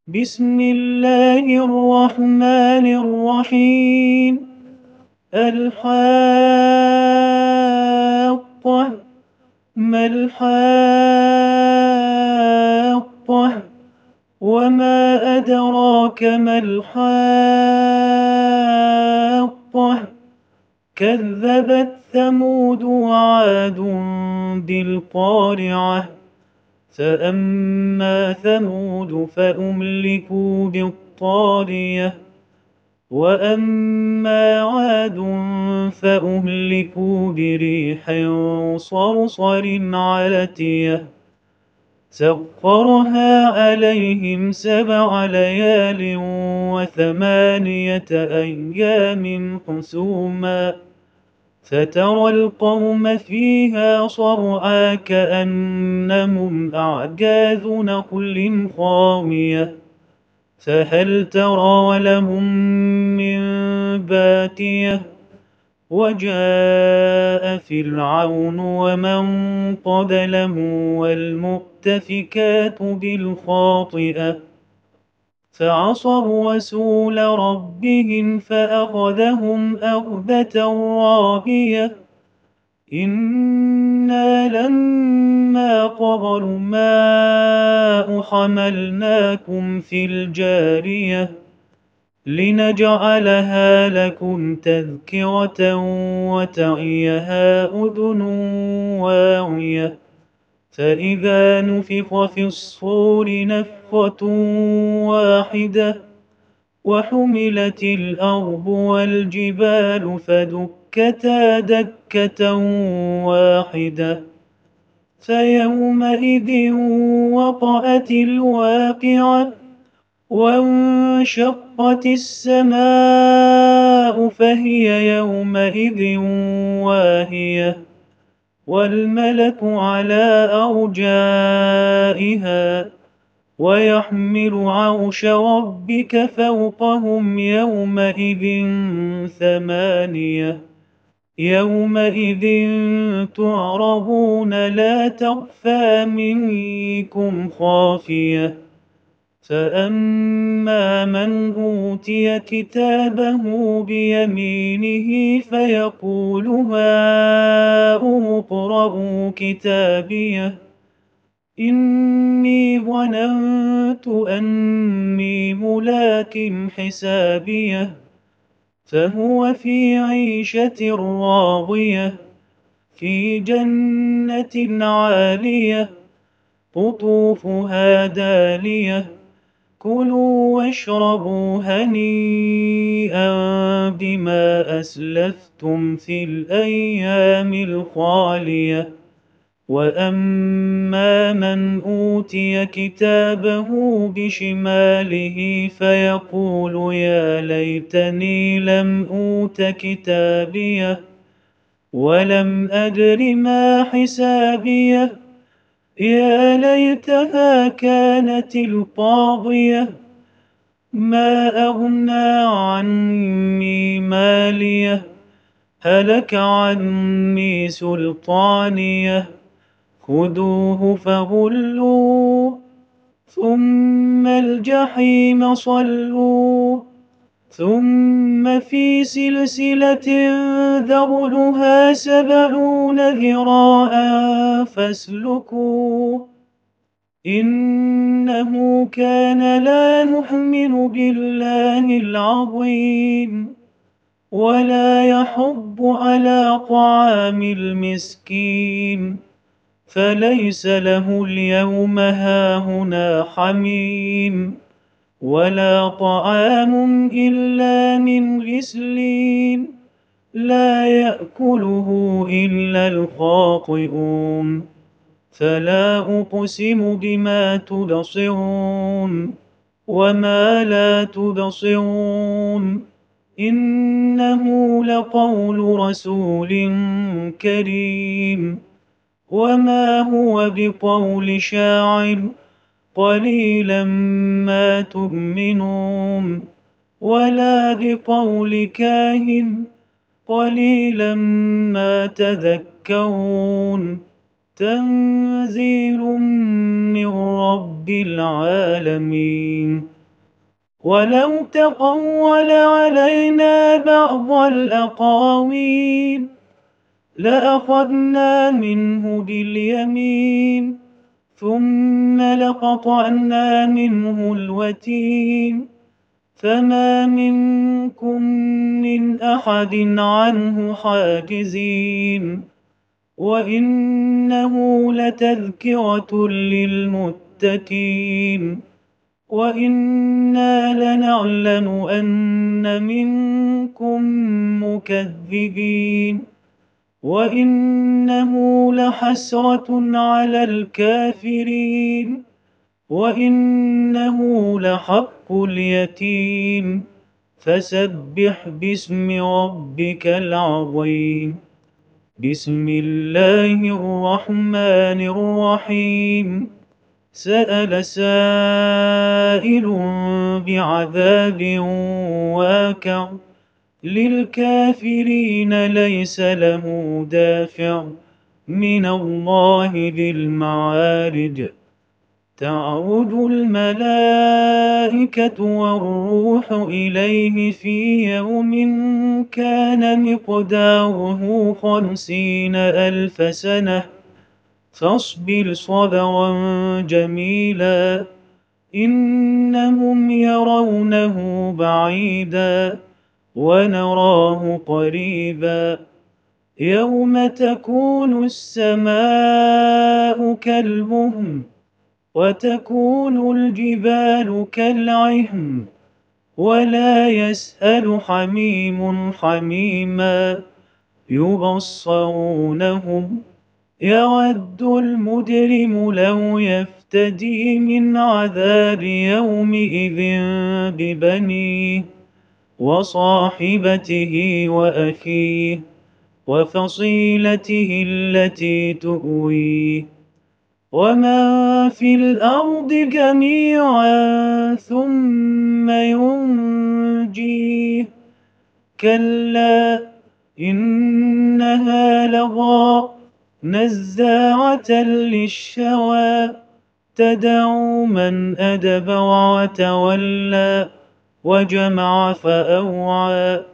بسم الله الرحمن الرحيم. الحاقة. ما الحاقة؟ وما أدراك ما الحاقة؟ كذبت ثمود وعاد بالقارعة. فأما ثمود فأهلكوا بالطاغية، وأما عاد فأهلكوا بريح صرصر عاتية سخرها عليهم 7 ليال و8 أيام حسوما، فترى القوم فيها صرعى كأنهم أعجاز نخل خاوية، فهل ترى لهم من باقية؟ وجاء فرعون ومن قبله والمؤتفكات بالخاطئة، فعصوا رسول ربهم فأخذهم أخذة رابية. إنا لما طغى الماء حملناكم في الجارية لنجعلها لكم تذكرة وتعيها أذن واعية. فإذا نفخ في الصور نفخة واحدة وحملت الأرض والجبال فدكتا دكة واحدة، فيومئذ وقعت الواقعة، وانشقت السماء فهي يومئذ واهية، والملك على أرجائها ويحمل عرش ربك فوقهم يومئذ 8. يومئذ تعرضون لا تخفى منكم خافية. فأما من أوتي كتابه بيمينه فيقول هاؤم اقرءوا كتابيه إني ظننت أني ملاق حسابيه، فهو في عيشة راضية في جنة عالية قطوفها دانية. كلوا واشربوا هنيئا بما أسلفتم في الأيام الخالية. وأما من أوتي كتابه بشماله فيقول يا ليتني لم أوت كتابيه ولم أدر ما حسابيه، يا ليتها كانت القاضية. ما أغنى عني ماليه هلك عني سلطانيه، خذوه فغلوه ثم الجحيم صلوه ثم في سلسلة ذرعها 70 ذراعا فاسلكوه. إنه كان لا يؤمن بالله العظيم ولا يحض على طعام المسكين، فليس له اليوم هاهنا حميم ولا طعام إلا من غسلين لا يأكله إلا الخاطئون. فلا أقسم بما تبصرون وما لا تبصرون، إنه لقول رسول كريم، وما هو بقول شاعر قليلا ما تؤمنون، ولا بقول كاهن قليلا ما تذكرون. تنزيل من رب العالمين. ولو تقول علينا بعض الأقاويل لأخذنا منه باليمين ثم لقطعنا منه الوتين فما منكم من أحد عنه حاجزين. وإنه لتذكرة للمتقين وإنا لنعلم أن منكم مكذبين وإنه لحسرة على الكافرين وإنه لحق اليقين. فسبح باسم ربك العظيم. بسم الله الرحمن الرحيم. سأل سائل بعذاب واقع للكافرين ليس له دافع من الله ذي المعارج. تعرج الملائكة والروح إليه في يوم كان مقداره 50,000 سنة فاصبر صبرا جميلا إنهم يرونه بعيدا ونراه قريبا. يوم تكون السماء كالمهل وتكون الجبال كالعهن ولا يسأل حميم حميما يبصرونهم. يود المجرم لو يفتدي من عذاب يومئذ ببنيه وصاحبته وأخيه وفصيلته التي تؤويه ومن في الأرض جميعا ثم ينجيه. كلا إنها لظى نزاعة للشوى تدعو من أدبر وتولى وجمع فأوعى